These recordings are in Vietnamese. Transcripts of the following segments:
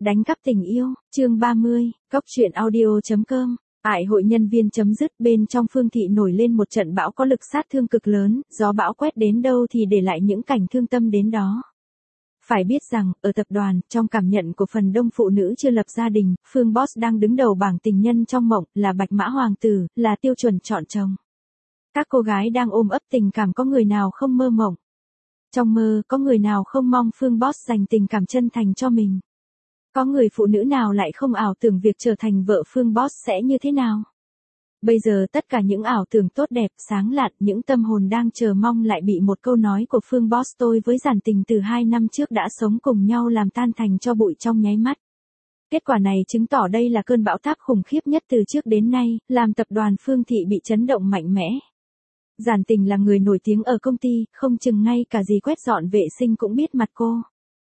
Đánh cắp tình yêu, chương 30, Cóc truyện audio.com. Ải hội nhân viên chấm dứt. Bên trong Phương thị nổi lên một trận bão có lực sát thương cực lớn, gió bão quét đến đâu thì để lại những cảnh thương tâm đến đó. Phải biết rằng, ở tập đoàn, trong cảm nhận của phần đông phụ nữ chưa lập gia đình, Phương Boss đang đứng đầu bảng tình nhân trong mộng, là bạch mã hoàng tử, là tiêu chuẩn chọn chồng. Các cô gái đang ôm ấp tình cảm, có người nào không mơ mộng? Trong mơ, có người nào không mong Phương Boss dành tình cảm chân thành cho mình? Có người phụ nữ nào lại không ảo tưởng việc trở thành vợ Phương Boss sẽ như thế nào? Bây giờ tất cả những ảo tưởng tốt đẹp, sáng lạn, những tâm hồn đang chờ mong lại bị một câu nói của Phương Boss tôi với Giản Tình từ 2 năm trước đã sống cùng nhau làm tan thành tro bụi trong nháy mắt. Kết quả này chứng tỏ đây là cơn bão táp khủng khiếp nhất từ trước đến nay, làm tập đoàn Phương Thị bị chấn động mạnh mẽ. Giản Tình là người nổi tiếng ở công ty, không chừng ngay cả dì quét dọn vệ sinh cũng biết mặt cô.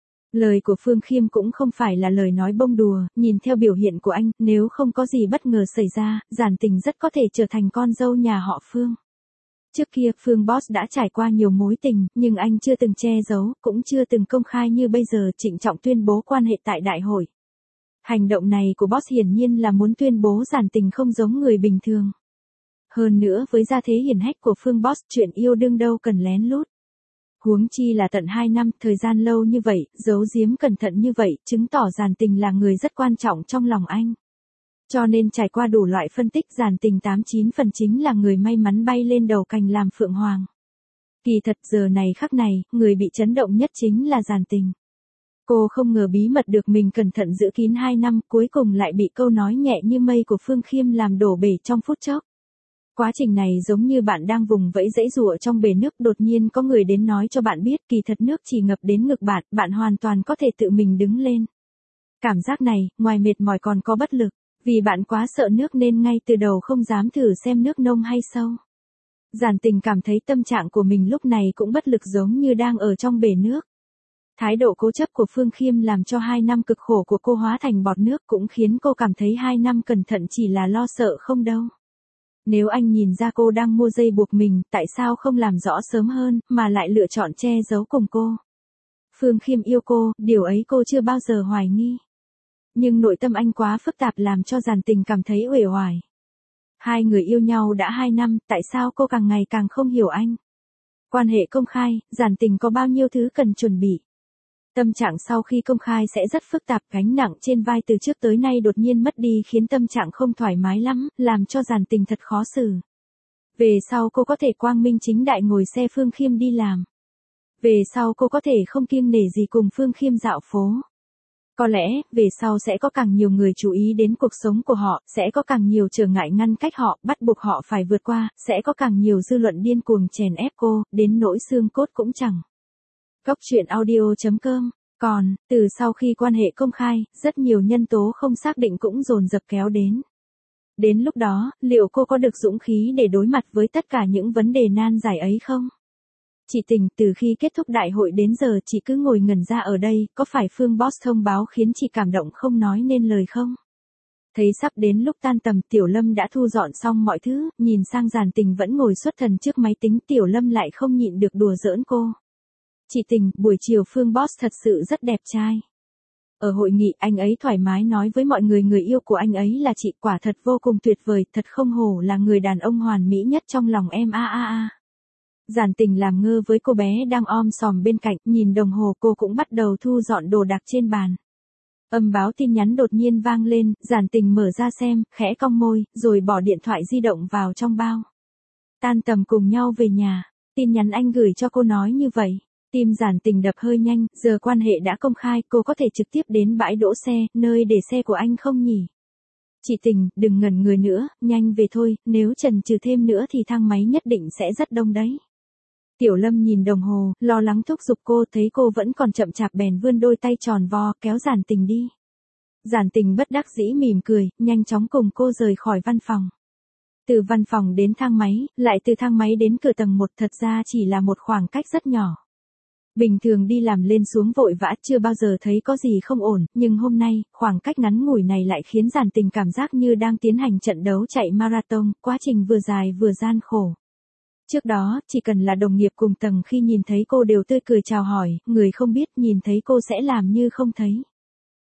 Lời của Phương Khiêm cũng không phải là lời nói bông đùa, nhìn theo biểu hiện của anh, nếu không có gì bất ngờ xảy ra, Giản Tình rất có thể trở thành con dâu nhà họ Phương. Trước kia Phương Boss đã trải qua nhiều mối tình, nhưng anh chưa từng che giấu, cũng chưa từng công khai như bây giờ trịnh trọng tuyên bố quan hệ tại đại hội. Hành động này của Boss hiển nhiên là muốn tuyên bố Giản Tình không giống người bình thường. Hơn nữa với gia thế hiển hách của Phương Boss, chuyện yêu đương đâu cần lén lút. Huống chi là tận 2 năm, thời gian lâu như vậy, giấu giếm cẩn thận như vậy, chứng tỏ Giản Tình là người rất quan trọng trong lòng anh. Cho nên trải qua đủ loại phân tích, Giản Tình 89 phần chính là người may mắn bay lên đầu cành làm phượng hoàng. Kỳ thật giờ này khắc này, người bị chấn động nhất chính là Giản Tình. Cô không ngờ bí mật được mình cẩn thận giữ kín 2 năm, cuối cùng lại bị câu nói nhẹ như mây của Phương Khiêm làm đổ bể trong phút chốc. Quá trình này giống như bạn đang vùng vẫy giãy giụa trong bể nước, đột nhiên có người đến nói cho bạn biết kỳ thật nước chỉ ngập đến ngực bạn, bạn hoàn toàn có thể tự mình đứng lên. Cảm giác này, ngoài mệt mỏi còn có bất lực, vì bạn quá sợ nước nên ngay từ đầu không dám thử xem nước nông hay sâu. Giản Tình cảm thấy tâm trạng của mình lúc này cũng bất lực giống như đang ở trong bể nước. Thái độ cố chấp của Phương Khiêm làm cho 2 năm cực khổ của cô hóa thành bọt nước, cũng khiến cô cảm thấy 2 năm cẩn thận chỉ là lo sợ không đâu. Nếu anh nhìn ra cô đang mua dây buộc mình, tại sao không làm rõ sớm hơn, mà lại lựa chọn che giấu cùng cô? Phương Khiêm yêu cô, điều ấy cô chưa bao giờ hoài nghi. Nhưng nội tâm anh quá phức tạp làm cho Giản Tình cảm thấy uể oải. Hai người yêu nhau đã 2 năm, tại sao cô càng ngày càng không hiểu anh? Quan hệ công khai, Giản Tình có bao nhiêu thứ cần chuẩn bị? Tâm trạng sau khi công khai sẽ rất phức tạp, gánh nặng trên vai từ trước tới nay đột nhiên mất đi khiến tâm trạng không thoải mái lắm, làm cho Giản Tình thật khó xử. Về sau cô có thể quang minh chính đại ngồi xe Phương Khiêm đi làm. Về sau cô có thể không kiêng nể gì cùng Phương Khiêm dạo phố. Có lẽ, về sau sẽ có càng nhiều người chú ý đến cuộc sống của họ, sẽ có càng nhiều trở ngại ngăn cách họ, bắt buộc họ phải vượt qua, sẽ có càng nhiều dư luận điên cuồng chèn ép cô, đến nỗi xương cốt cũng chẳng. Cóc truyện audio.com. Còn, từ sau khi quan hệ công khai, rất nhiều nhân tố không xác định cũng dồn dập kéo đến. Đến lúc đó, liệu cô có được dũng khí để đối mặt với tất cả những vấn đề nan giải ấy không? Chị Tình, từ khi kết thúc đại hội đến giờ chị cứ ngồi ngẩn ra ở đây, có phải Phương Boss thông báo khiến chị cảm động không nói nên lời không? Thấy sắp đến lúc tan tầm, Tiểu Lâm đã thu dọn xong mọi thứ, nhìn sang Giản Tình vẫn ngồi xuất thần trước máy tính, Tiểu Lâm lại không nhịn được đùa giỡn cô. Chị Tình, buổi chiều Phương Boss thật sự rất đẹp trai. Ở hội nghị, anh ấy thoải mái nói với mọi người người yêu của anh ấy là chị, quả thật vô cùng tuyệt vời, thật không hổ là người đàn ông hoàn mỹ nhất trong lòng em a. Giản Tình làm ngơ với cô bé đang om sòm bên cạnh, nhìn đồng hồ cô cũng bắt đầu thu dọn đồ đạc trên bàn. Âm báo tin nhắn đột nhiên vang lên, Giản Tình mở ra xem, khẽ cong môi, rồi bỏ điện thoại di động vào trong bao. Tan tầm cùng nhau về nhà, tin nhắn anh gửi cho cô nói như vậy. Tim Giản Tình đập hơi nhanh, giờ quan hệ đã công khai, cô có thể trực tiếp đến bãi đỗ xe, nơi để xe của anh không nhỉ? Chị Tình, đừng ngẩn người nữa, nhanh về thôi, nếu chần chừ thêm nữa thì thang máy nhất định sẽ rất đông đấy. Tiểu Lâm nhìn đồng hồ, lo lắng thúc giục cô, thấy cô vẫn còn chậm chạp bèn vươn đôi tay tròn vo, kéo Giản Tình đi. Giản Tình bất đắc dĩ mỉm cười, nhanh chóng cùng cô rời khỏi văn phòng. Từ văn phòng đến thang máy, lại từ thang máy đến cửa tầng 1, thật ra chỉ là một khoảng cách rất nhỏ. Bình thường đi làm lên xuống vội vã chưa bao giờ thấy có gì không ổn, nhưng hôm nay, khoảng cách ngắn ngủi này lại khiến Giản Tình cảm giác như đang tiến hành trận đấu chạy marathon, quá trình vừa dài vừa gian khổ. Trước đó, chỉ cần là đồng nghiệp cùng tầng khi nhìn thấy cô đều tươi cười chào hỏi, người không biết nhìn thấy cô sẽ làm như không thấy.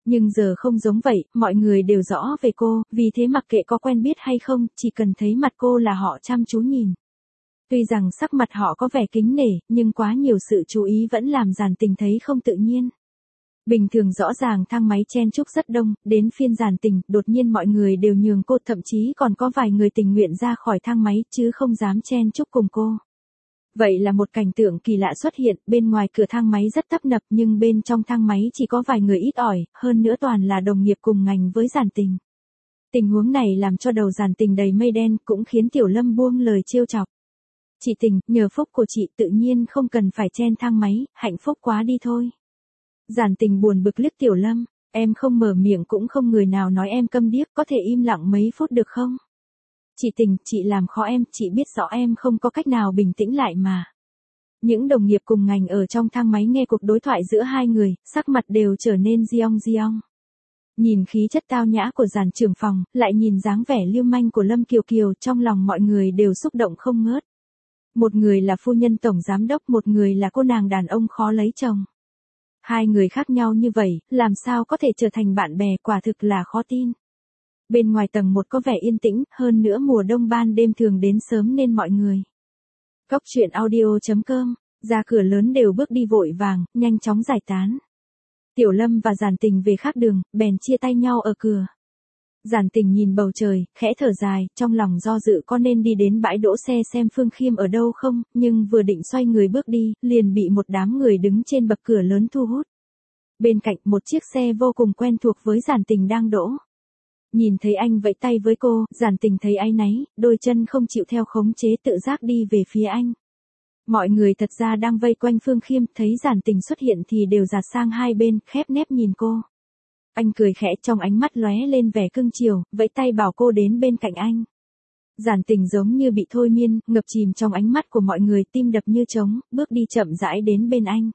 Nhưng giờ không giống vậy, mọi người đều rõ về cô, vì thế mặc kệ có quen biết hay không, chỉ cần thấy mặt cô là họ chăm chú nhìn. Tuy rằng sắc mặt họ có vẻ kính nể, nhưng quá nhiều sự chú ý vẫn làm Giản Tình thấy không tự nhiên. Bình thường rõ ràng thang máy chen chúc rất đông, đến phiên Giản Tình, đột nhiên mọi người đều nhường cô, thậm chí còn có vài người tình nguyện ra khỏi thang máy chứ không dám chen chúc cùng cô. Vậy là một cảnh tượng kỳ lạ xuất hiện, bên ngoài cửa thang máy rất tấp nập nhưng bên trong thang máy chỉ có vài người ít ỏi, hơn nữa toàn là đồng nghiệp cùng ngành với Giản Tình. Tình huống này làm cho đầu Giản Tình đầy mây đen, cũng khiến Tiểu Lâm buông lời trêu chọc. Chị Tình, nhờ phúc của chị tự nhiên không cần phải chen thang máy, hạnh phúc quá đi thôi. Giản Tình buồn bực liếc Tiểu Lâm, em không mở miệng cũng không người nào nói em câm điếc, có thể im lặng mấy phút được không? Chị Tình, chị làm khó em, chị biết rõ em không có cách nào bình tĩnh lại mà. Những đồng nghiệp cùng ngành ở trong thang máy nghe cuộc đối thoại giữa hai người, sắc mặt đều trở nên giong giong. Nhìn khí chất tao nhã của Giản trưởng phòng, lại nhìn dáng vẻ lưu manh của Lâm Kiều Kiều, trong lòng mọi người đều xúc động không ngớt. Một người là phu nhân tổng giám đốc, một người là cô nàng đàn ông khó lấy chồng. Hai người khác nhau như vậy, làm sao có thể trở thành bạn bè, quả thực là khó tin. Bên ngoài tầng 1 có vẻ yên tĩnh, hơn nữa mùa đông ban đêm thường đến sớm nên mọi người. Cốc truyện audio.com, ra cửa lớn đều bước đi vội vàng, nhanh chóng giải tán. Tiểu Lâm và Giản Tình về khác đường, bèn chia tay nhau ở cửa. Giản Tình nhìn bầu trời, khẽ thở dài, trong lòng do dự có nên đi đến bãi đỗ xe xem Phương Khiêm ở đâu không, nhưng vừa định xoay người bước đi, liền bị một đám người đứng trên bậc cửa lớn thu hút. Bên cạnh một chiếc xe vô cùng quen thuộc với Giản Tình đang đỗ. Nhìn thấy anh vẫy tay với cô, Giản Tình thấy áy náy, đôi chân không chịu theo khống chế tự giác đi về phía anh. Mọi người thật ra đang vây quanh Phương Khiêm, thấy Giản Tình xuất hiện thì đều dạt sang hai bên, khép nép nhìn cô. Anh cười khẽ, trong ánh mắt lóe lên vẻ cưng chiều, vẫy tay bảo cô đến bên cạnh anh. Giản Tình giống như bị thôi miên, ngập chìm trong ánh mắt của mọi người, tim đập như trống, bước đi chậm rãi đến bên anh.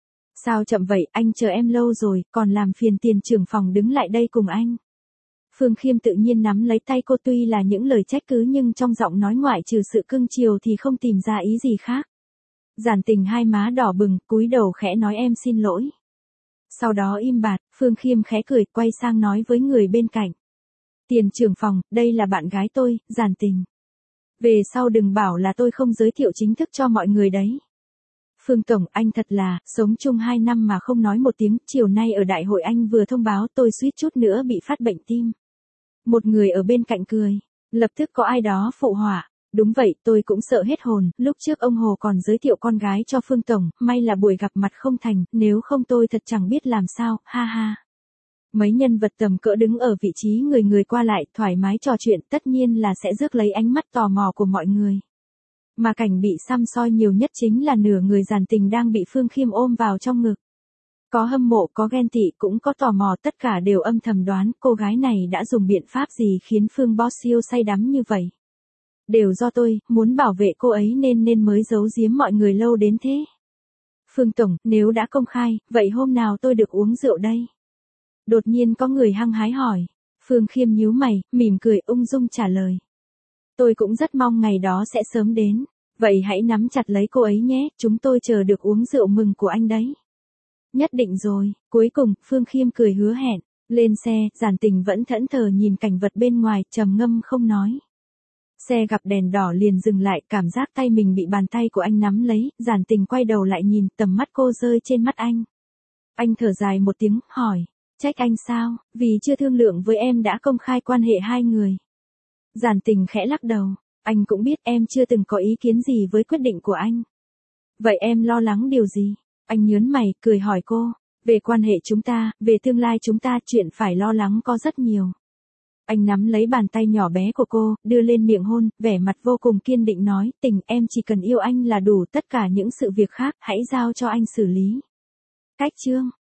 Sao chậm vậy, anh chờ em lâu rồi, còn làm phiền tiền trưởng phòng đứng lại đây cùng anh. Phương Khiêm tự nhiên nắm lấy tay cô, tuy là những lời trách cứ nhưng trong giọng nói ngoại trừ sự cưng chiều thì không tìm ra ý gì khác. Giản Tình hai má đỏ bừng, cúi đầu khẽ nói em xin lỗi. Sau đó im bặt, Phương Khiêm khẽ cười, quay sang nói với người bên cạnh. Tiền trưởng phòng, đây là bạn gái tôi, Giản Tình. Về sau đừng bảo là tôi không giới thiệu chính thức cho mọi người đấy. Phương Tổng, anh thật là, sống chung 2 năm mà không nói một tiếng, chiều nay ở đại hội anh vừa thông báo tôi suýt chút nữa bị phát bệnh tim. Một người ở bên cạnh cười, lập tức có ai đó phụ họa. Đúng vậy, tôi cũng sợ hết hồn, lúc trước ông Hồ còn giới thiệu con gái cho Phương Tổng, may là buổi gặp mặt không thành, nếu không tôi thật chẳng biết làm sao, ha ha. Mấy nhân vật tầm cỡ đứng ở vị trí người người qua lại, thoải mái trò chuyện, tất nhiên là sẽ rước lấy ánh mắt tò mò của mọi người. Mà cảnh bị săm soi nhiều nhất chính là nửa người Giản Tình đang bị Phương Khiêm ôm vào trong ngực. Có hâm mộ, có ghen tị, cũng có tò mò, tất cả đều âm thầm đoán cô gái này đã dùng biện pháp gì khiến Phương Boss siêu say đắm như vậy. Đều do tôi, muốn bảo vệ cô ấy nên mới giấu giếm mọi người lâu đến thế. Phương Tổng, nếu đã công khai, vậy hôm nào tôi được uống rượu đây? Đột nhiên có người hăng hái hỏi. Phương Khiêm nhíu mày, mỉm cười ung dung trả lời. Tôi cũng rất mong ngày đó sẽ sớm đến. Vậy hãy nắm chặt lấy cô ấy nhé, chúng tôi chờ được uống rượu mừng của anh đấy. Nhất định rồi, cuối cùng, Phương Khiêm cười hứa hẹn. Lên xe, Giản Tình vẫn thẫn thờ nhìn cảnh vật bên ngoài, trầm ngâm không nói. Xe gặp đèn đỏ liền dừng lại, cảm giác tay mình bị bàn tay của anh nắm lấy, Giản Tình quay đầu lại nhìn, tầm mắt cô rơi trên mắt anh. Anh thở dài một tiếng, hỏi, trách anh sao, vì chưa thương lượng với em đã công khai quan hệ hai người. Giản Tình khẽ lắc đầu, anh cũng biết em chưa từng có ý kiến gì với quyết định của anh. Vậy em lo lắng điều gì? Anh nhớn mày, cười hỏi cô, về quan hệ chúng ta, về tương lai chúng ta, chuyện phải lo lắng có rất nhiều. Anh nắm lấy bàn tay nhỏ bé của cô, đưa lên miệng hôn, vẻ mặt vô cùng kiên định nói, Tình, em chỉ cần yêu anh là đủ, tất cả những sự việc khác, hãy giao cho anh xử lý. Cách chương